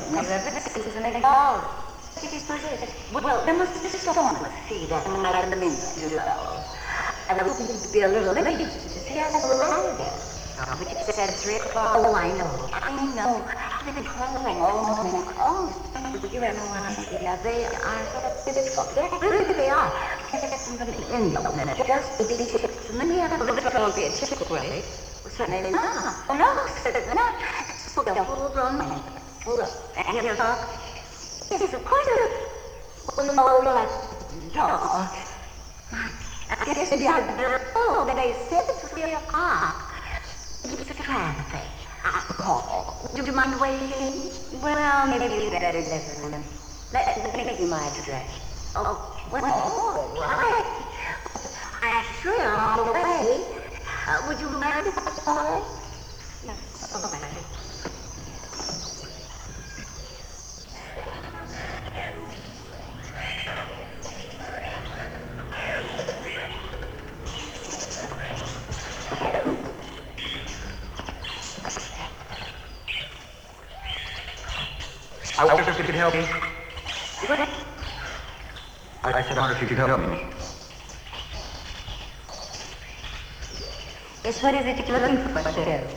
Well, there must be someone to see that night in the midnight, you know. I was hoping to be a little late to see us arrive there. But you said 3 o'clock. Oh, I know. I've been calling all morning. Oh, you don't know what yeah, they are so difficult. They are. In the just the basics. And then we have a little bit of chicken, right? Certainly not. Oh, no, certainly not. Full-grown man. Full of. And you talk. Yes, of course. Well, like, dog. I guess maybe I better. Oh, but they said it's 3 o'clock. It's a traffic. Call. Do you mind waiting? Well, maybe you better listen. Let me give you my address. Oh, well, all right. I'm sure I'm on the way. Would you mind if I call? Yes. All right. I wonder if you could help me. What? I said, I wonder if you could help me. Yes, what is it you're looking for, sir?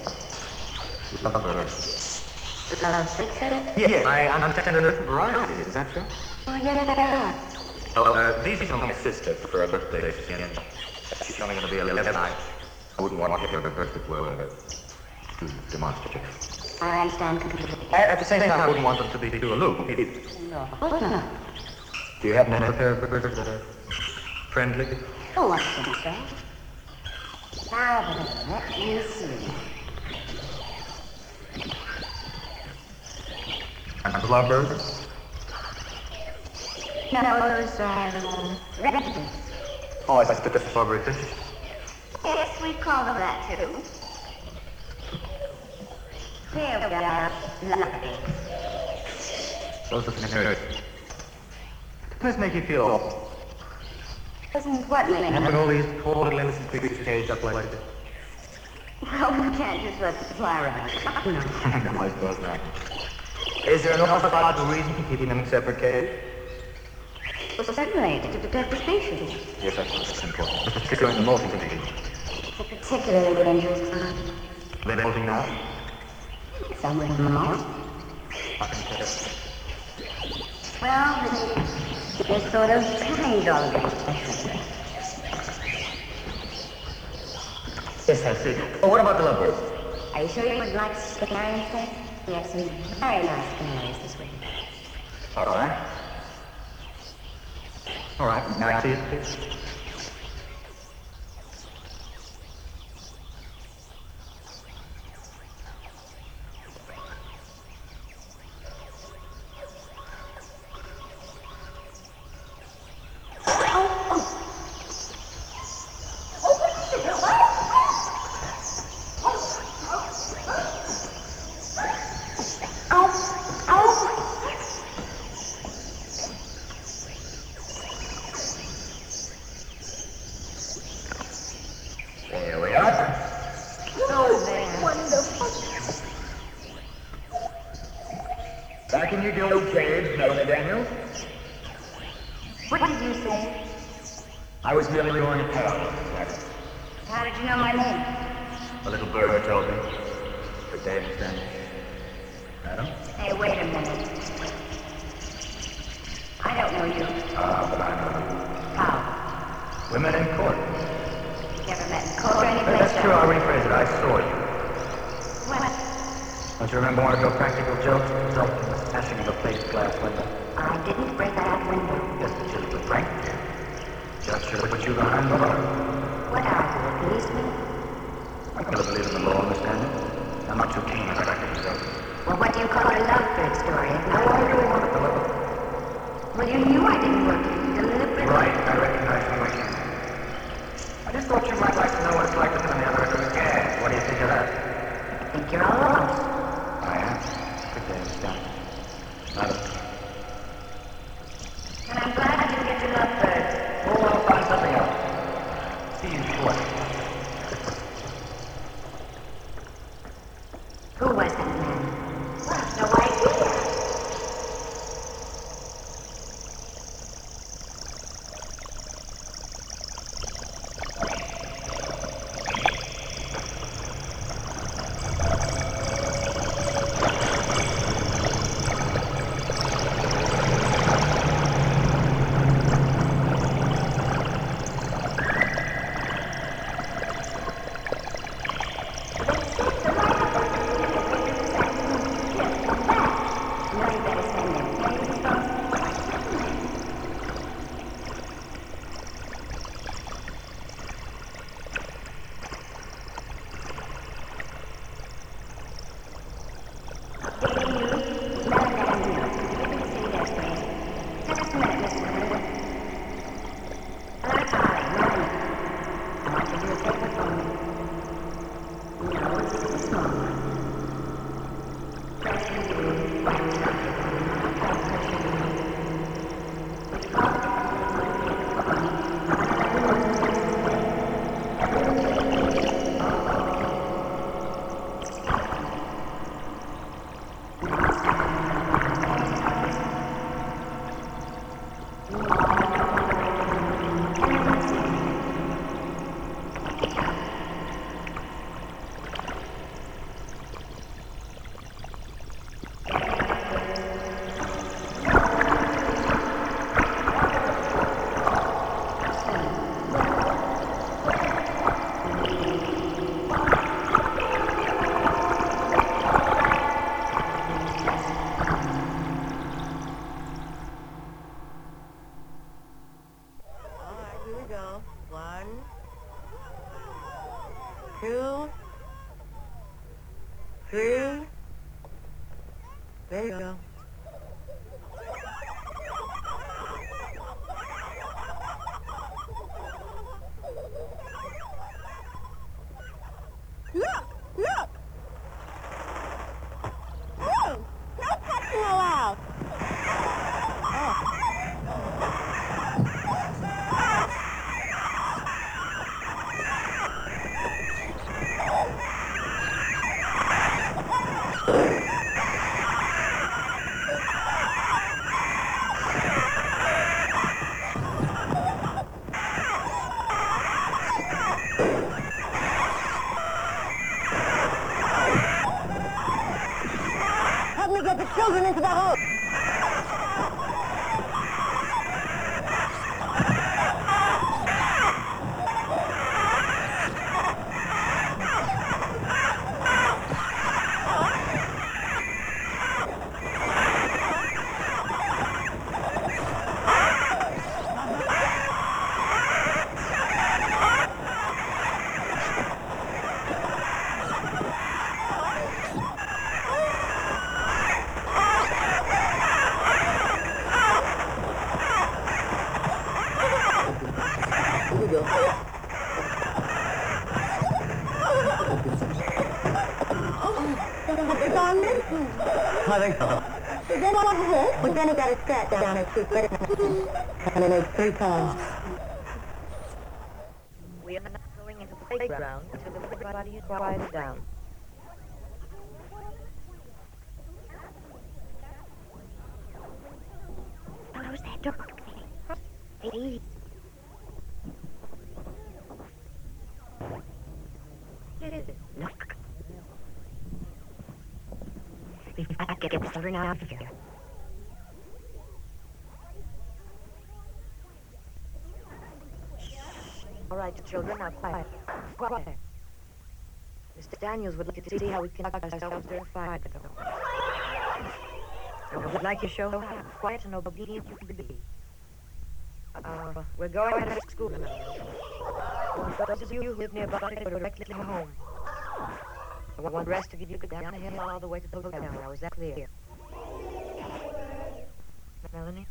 Yes, I understand a little variety, is that true? Oh, yeah. Oh, these are my sister for her birthday, and she's only going to be 11. I wouldn't want to give her birthday too demonstrative. I understand completely. At the same time, I wouldn't want them to be too aloof. No. Do you happen to have a pair of burgers that are friendly? Oh, I think so. Now, let me see. And club burgers? No, those are red. Oh, I thought that's strawberry fish. Yes, we call them that too. Here we are. Lovely. Those are good. Does this make you feel? Doesn't what make Having all these poor little innocent creatures caged up like this? Well, we can't just let them fly around. No, I suppose not. Is there an awful lot of reason for keeping them in separate cages? Well, certainly, to protect the species. Yes, that's important. Particularly in the molting condition. It's a particularly dangerous time. Are they molting now? Some of them are. Well, they're sort of petting dogs. Yes, I see. Oh, what about the lovebirds? Are you sure you would like to stick iron instead? We have some very nice canaries this week. All right. All right, now I see it, please. There we are. Oh, they're wonderful. Back in your guild cage, Melanie Daniels. What did you say? I was merely going to tell. How did you know my name? A little bird told me. Her Davis Daniels. Madam? Hey, wait a minute. I don't know you. But I know you. How? We met in court. Never met in court or any place That's true, I'll rephrase it. I saw you. What? Don't you remember one of your practical jokes? Like the smashing of a plate glass window. I didn't break that window. Yes, but just a prank. Judge should have put you behind the bar. What are you, a policeman? I never believe in the law, understand it? I'm not too keen on practical jokes. Well, what do you call a lovebird story? No, I really want to deliver. Well, you knew I didn't work deliberately. Right, I recognize you again. I just thought you might like to know what it's like to be on the other end of the gas. What do you think of that? I think you're all lost. I am. Good day, Miss Dunn. Madam. Children into the house! But then he got his scratch down his cheek, and it makes 3 times. We are not going into the playground until everybody is quieted down. Close that door. Hey. Look. We've got to get the children out of here. All right, children, now quiet. Quiet. Mr. Daniels would like to see how we conduct ourselves during fire patrol. I would like to show how quiet and obedient you can be. We're going out of school now. For those of you who live nearby, go directly home. I want the rest of you to go down the hill all the way to the hotel. Now, is that clear? Melanie?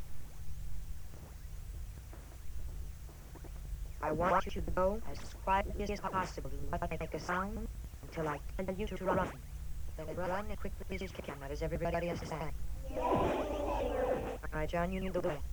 I want you to go as quietly as possible. Do not make a sound until I tell you to run. Then run as quickly as you can. That is everybody understand. All right, John, you need the way.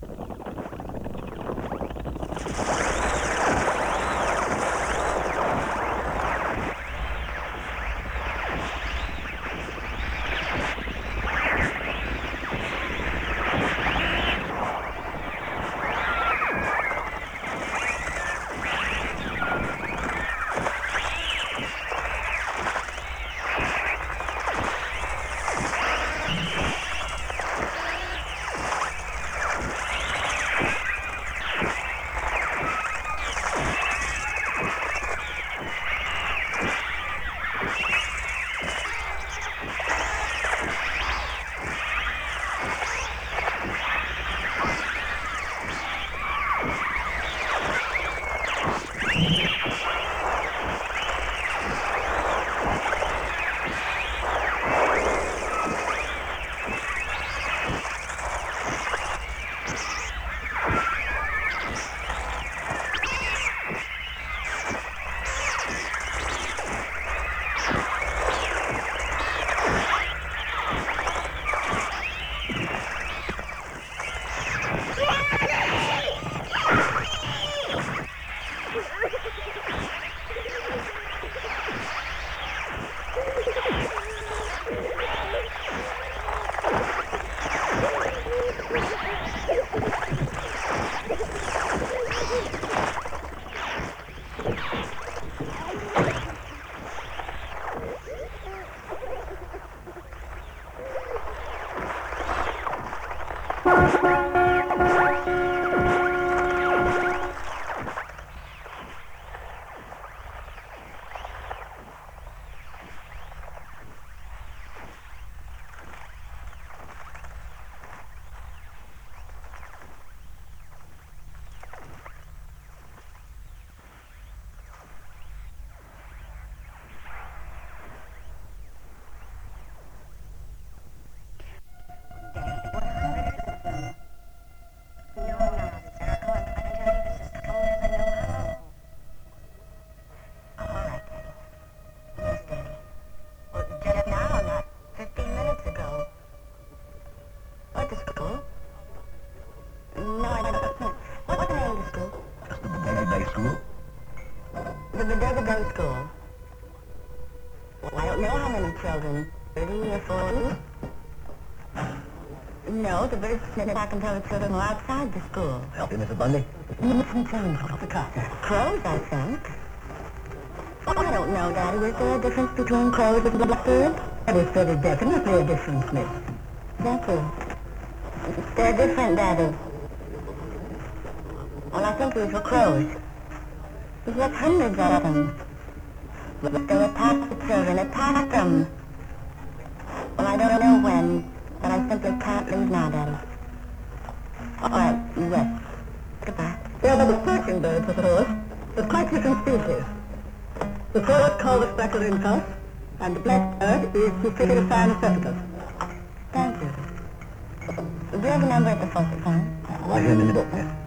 No, the birds sniff back and tell the children were outside the school. Help you, Mrs. Bundy? Some children off the car. Crows, I think. Oh, I don't know, Daddy. Is there a difference between crows and blackbirds? There is definitely a difference, Miss. Exactly. They're different, Daddy. Well, I think these were crows. There's like hundreds of them. But they attacked the children, attacked them. Well, I don't know when, but I simply can't leave now, Daddy. All right, yes. Goodbye. They're the perching birds, of course, but quite different species. The crow is called the speckled incus, and the blackbird is the figure Phanecephalus. Thank you. Do you have a number at the faucet phone? Right here in the book, miss.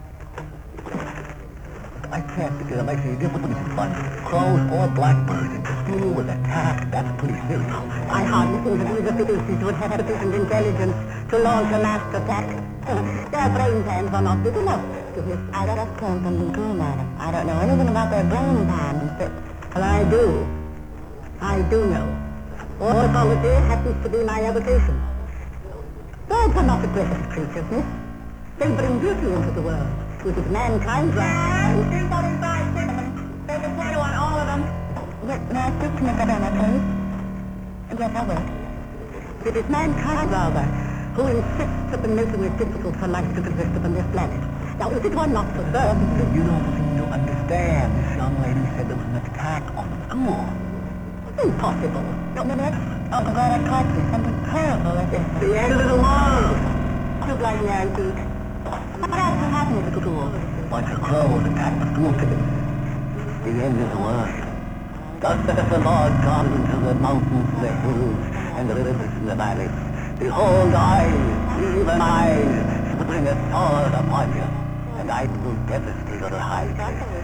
I can't because it makes any difference between fun. Crows or blackbirds. If the school was attacked, that's pretty serious. I hardly think that either species would have sufficient intelligence to launch a mass attack. Their brain pans are not big enough to hit. I just came from the school, madam. I don't know anything about their brain pans, but... Well, I do. I do know. Ornithology happens to be my avocation. Birds are not aggressive creatures, miss. They bring beauty into the world, which is mankind's right. 345 cinnamon. There's a potato on all of them. May I speak to Mr. Bennett, please? Yes, I will. It is mankind, rather, who insists that the notion is difficult for life to exist upon this planet. Now, if it were not for birds... You don't seem to understand. This young lady said there was an attack on the school. Impossible. No, oh, God, I caught you. Something terrible is this. The end of the world. You blind Yankee. What actually happened at the school? Bunch of crows attacked the school kids. The end of the world. Thus saith the Lord God into the mountains, the hills, and the rivers in the valleys. Behold, I, even I, bring a sword upon you, and I will devastate your high place.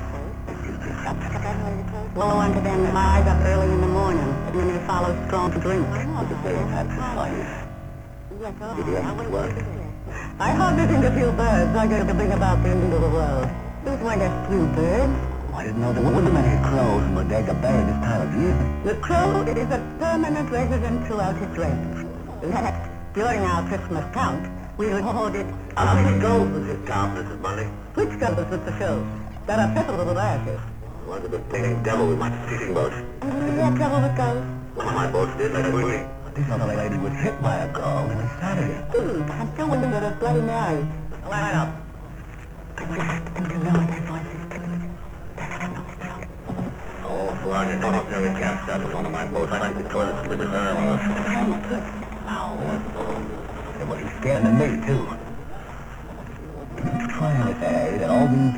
Woe unto them that rise up early in the morning, and then they follow strong drink. I hardly think a few birds are going to bring about the end of the world. Those weren't a few birds. I didn't know there were many crows in Bodega Bay this time of year. The crow is a permanent resident throughout its range. In fact, during our Christmas count, we recorded... How many goes with this count, Mrs. Bundy? Which goes with the show? There are several varieties. One of the big devil with my fishing boat. You have trouble with those? One of my boats did last week. This other lady was hit by a girl on Saturday. I'm still wondering about a Bloody Mary. Line up. I would like them to lower their voices, please. Oh, Florida, don't never can't stop with one of my boats. I like the toilet with the girl. And well, he's scaring me, too. He's trying to say that all these...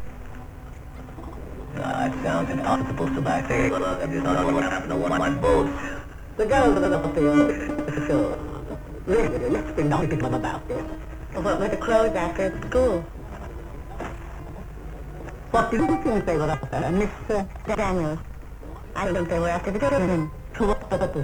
It sounds impossible to my face. I just don't know what happened to one of my boats. The girls are not the show. Really, let's be naughty people about this. What were the crows after at school? What do you think they were up there, Miss Daniels. I think they were after the children. To what purpose?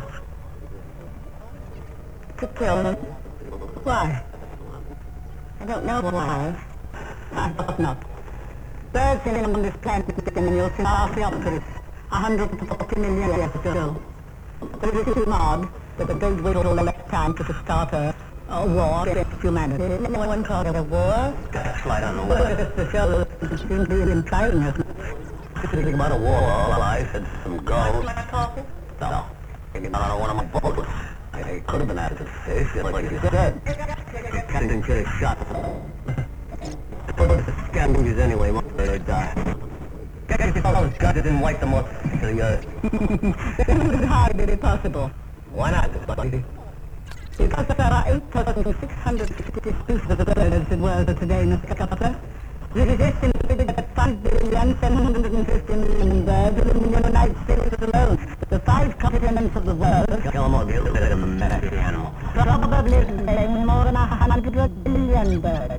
To kill them. Why? I don't know why. I thought not. Birds living on this planet are Archaeopteryx, 140 million years ago. There is a mod that the great wait all the time to start a war against humanity. No one called it a war. Got a slide on the Well, way. it's the show that seems to be implying it. Thinking about a war all life and some girls. Coffee? No. Thinking about one of my boats. They could have been out of the fish, like you said. Captain could have shot them. But the scavengers anyway, once they die. Get your fellows guns and wipe them off to the earth. It was hardly possible. Why not, buddy? Because there are 8,660 species of birds in the world today, Mr. Copper. The resistance at 5,750 million birds in the United States alone. The 5 continents of the world. Kill them all, get rid of them, nasty animal. Probably more than 100 billion birds.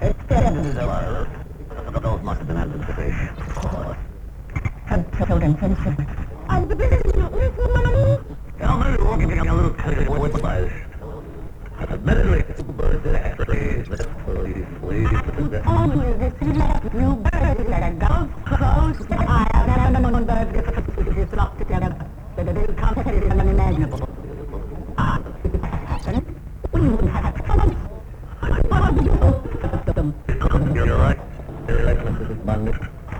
Those must have been out of the fish. Of course. Children. I'm the biggest money. Tell me, we'll give you a little cut of wood slice. Admittedly, birds that actually, please. Only the 3 last new birds that are dogs, crows, I have never known birds get flocked together. They're the big competition unimaginable. We wouldn't have trouble. You're right. You're right, Mrs. Bundy.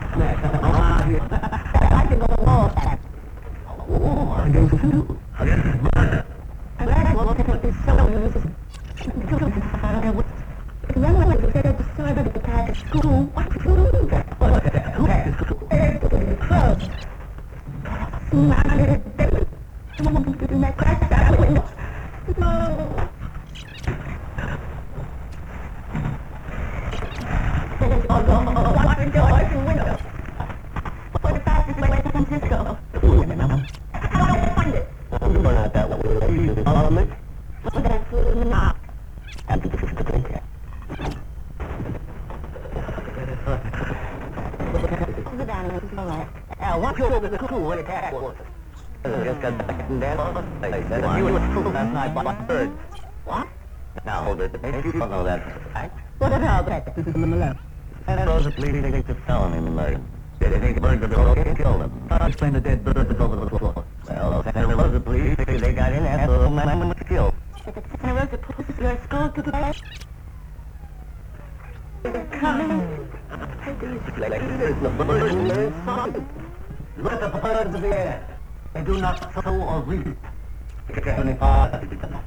I can go to war, Dad. War against who? Against murder. That will take this soldiers. Then when we get decided to pack at school, what to do? Who has school? Close. Someone to do my crash out window. No. Lock the doors and windows. For the fastest way to San Francisco. How do I find it? We're not that way. You follow me? That's not. And this is the thing. Sit down and all right. What's your cool when attack was? Just got back and down. They said you were fooled last night by birds. What? Now hold it. You don't know that, right? What about that? This is Malone. And those are pleading to felony murder. They think birds are going to kill them. I'll explain the dead birds over the floor. Well, there was a police. They got in after the man was killed. And I wrote the police your school today. Coming. Let the birds of the air. They do not sow or reap. Heavenly Father.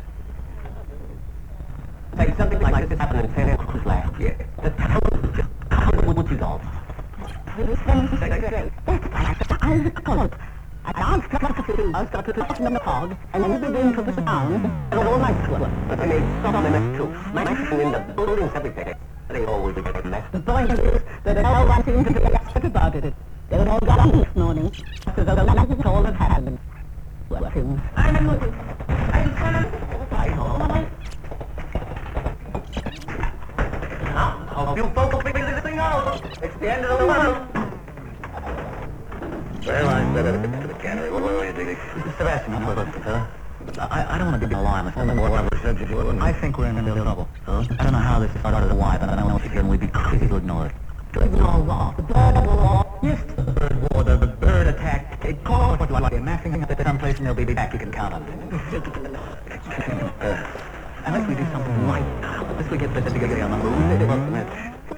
Say something like this happened in Santa Cruz last year. The town was just covered with dogs. I was called. I danced like a fool. I started to talk in the fog, and then we began to the town, and all night was. But they made some mess too. Smashing in the buildings, everything. They always get a mess. The point is that no one seemed to be upset about it. They were all gone this morning, after the last of all that happened. Well, I'm looking. I know. Now, you folks will figure this thing out. It's the end of the world. Well, I better get to the cannery. What do you think? Sebastian, I don't want to be alarmist. I think we're in a little trouble. Huh? I don't know how this started or why, but I know if we'd be crazy to ignore it. To ignore what? The bird war? Yes, the bird war, the bird attack. It caused what like amassing up at some place and they'll be back you can count on. Unless we do something right now. Unless we get this together on the move.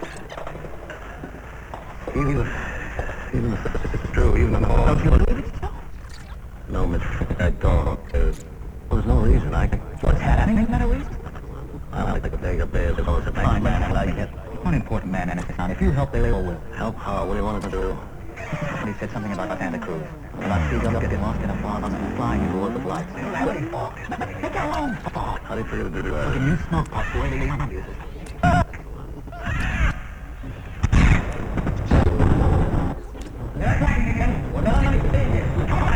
Even if it's true, even though... Don't you believe it? No, Miss, I don't. There's no reason. What's happening? Isn't that a reason? I like to take a bear to go to fine man. I like it. One important man in this town. If you help, they will. Help how? What do you want to do? He said something about Santa Cruz. About seagulls getting lost in a fog and flying towards the lights. Gravity fog. Make our own fog. How do you figure to do that? Look, a new smoke pot the way they use it. They're attacking again. We're not going to stay here.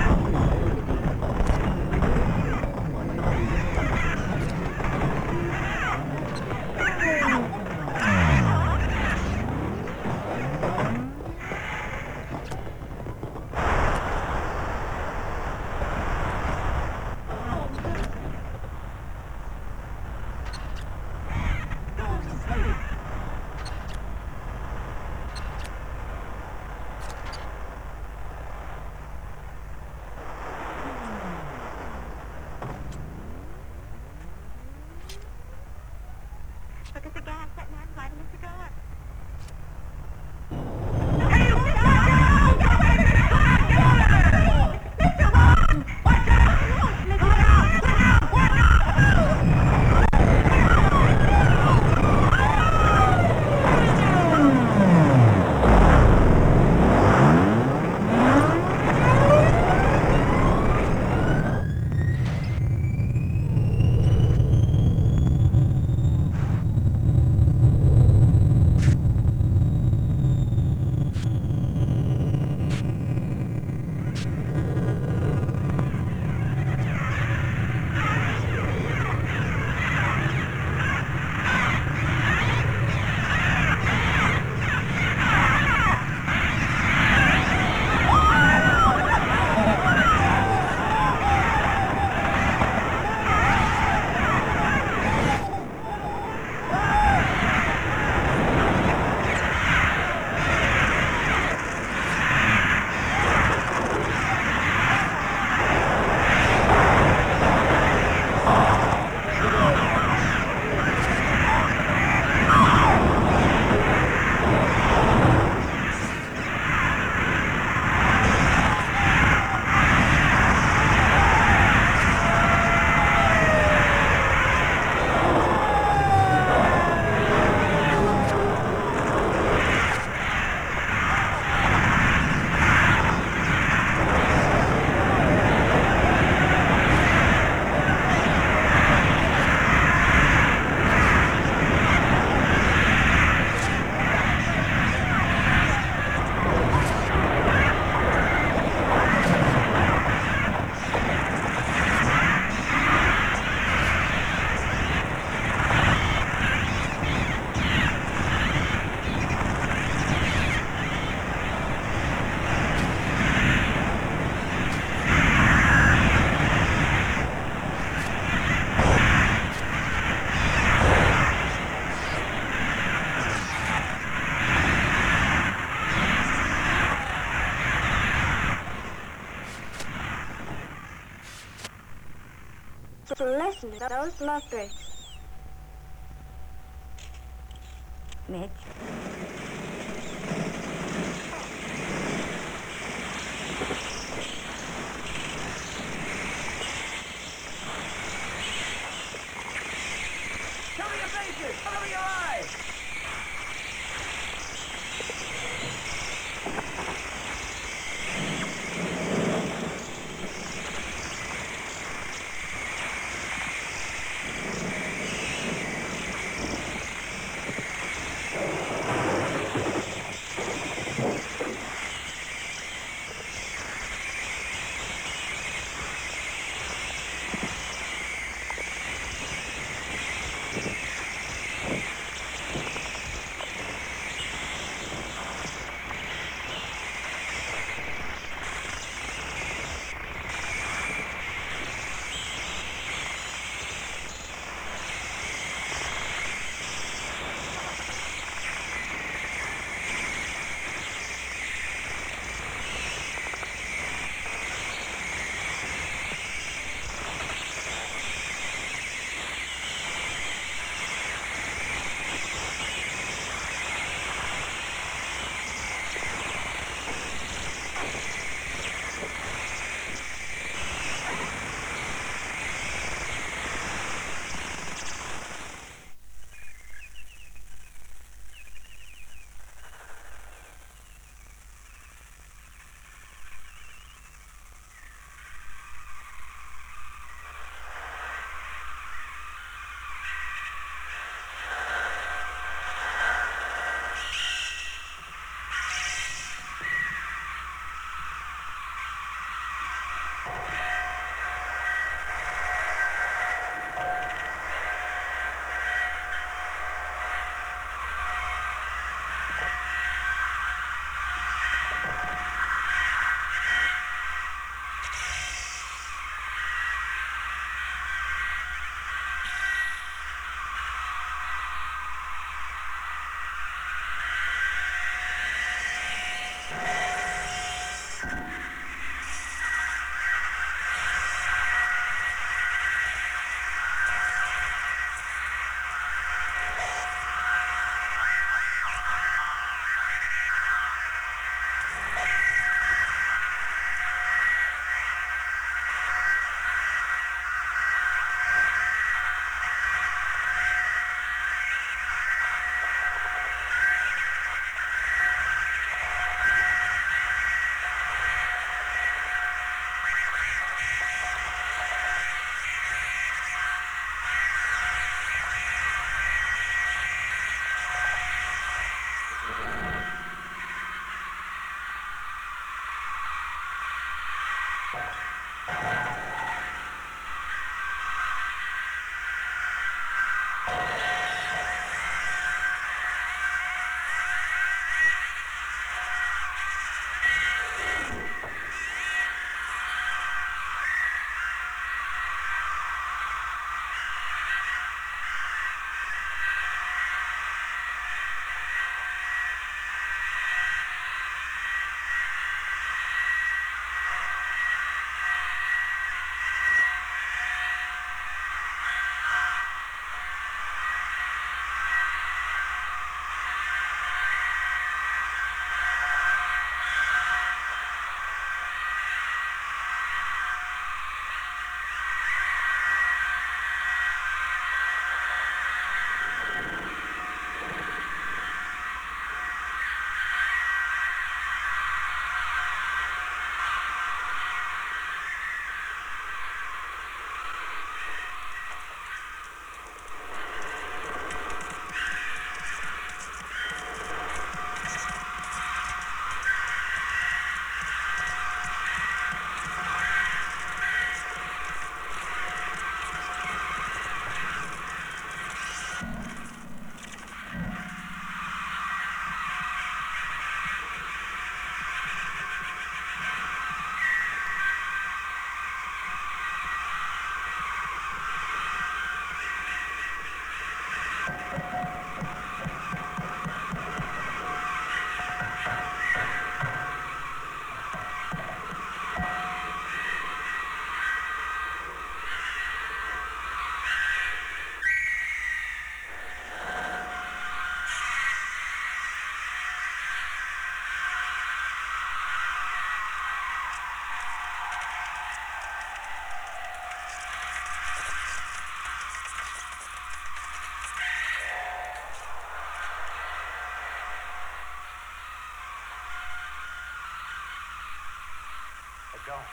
Look at the gas that man's lighting a cigar. Mr. Bond! Watch out! Look out! Look out! to listen to those love breaks. Mitch. Cover your faces! Cover your eyes! go.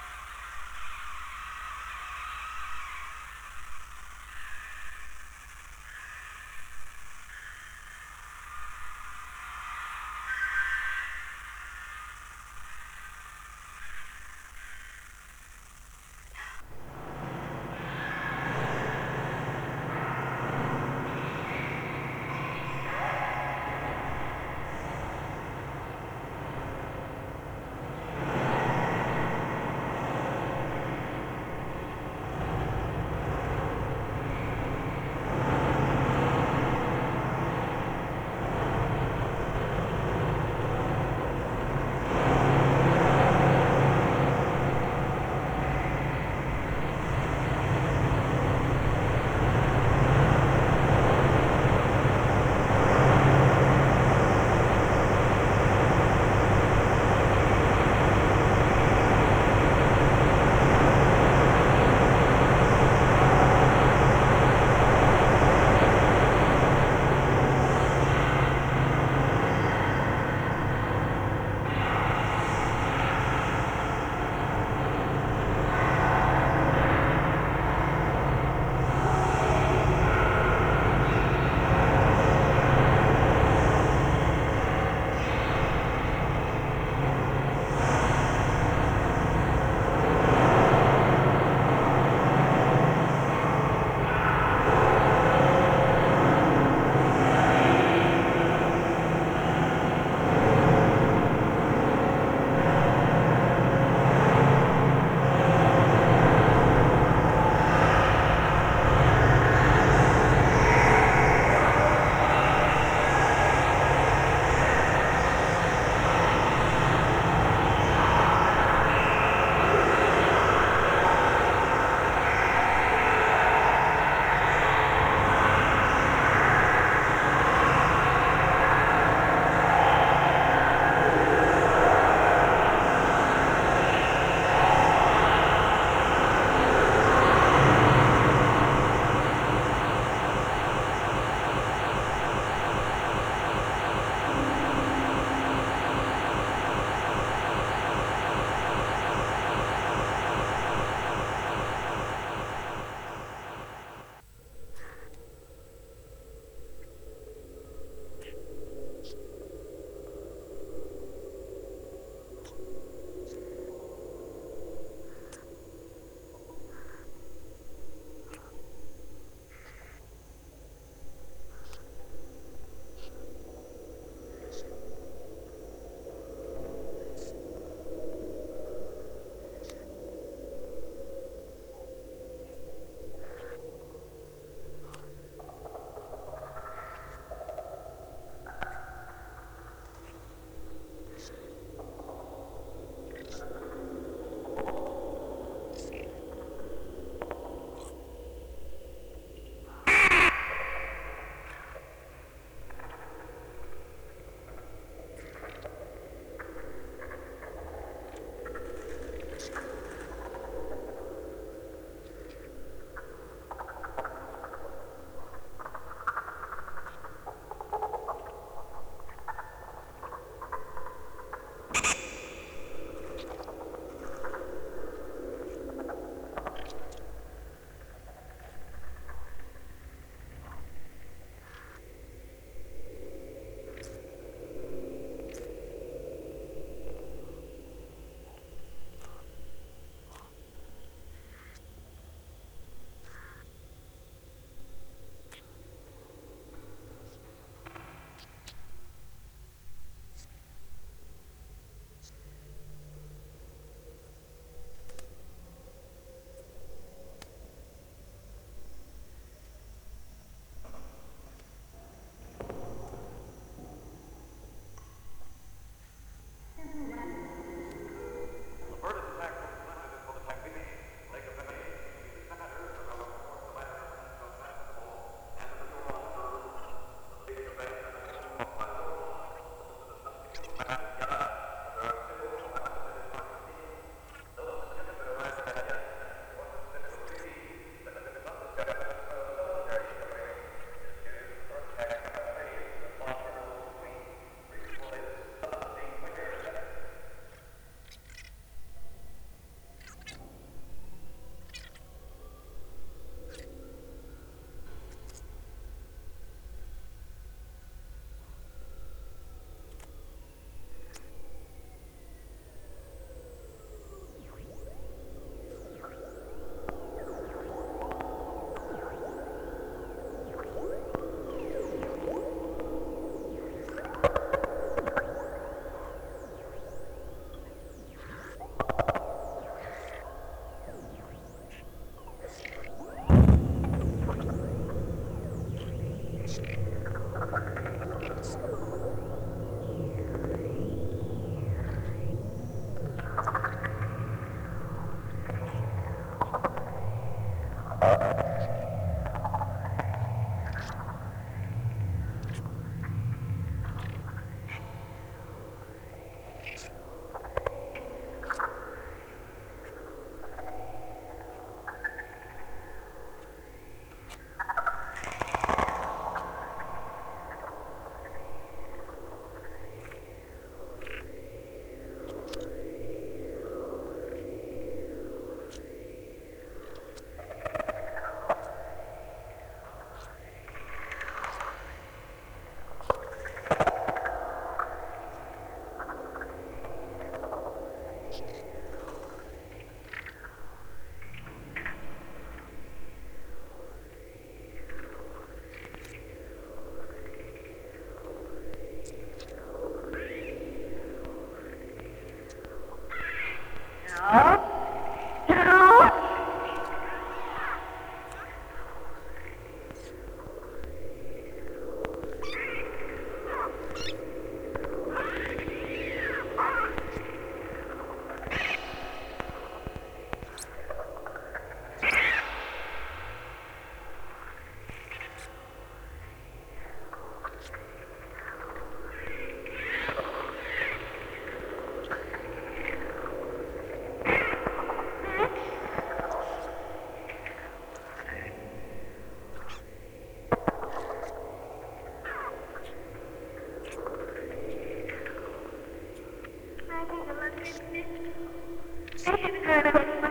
I think I love you.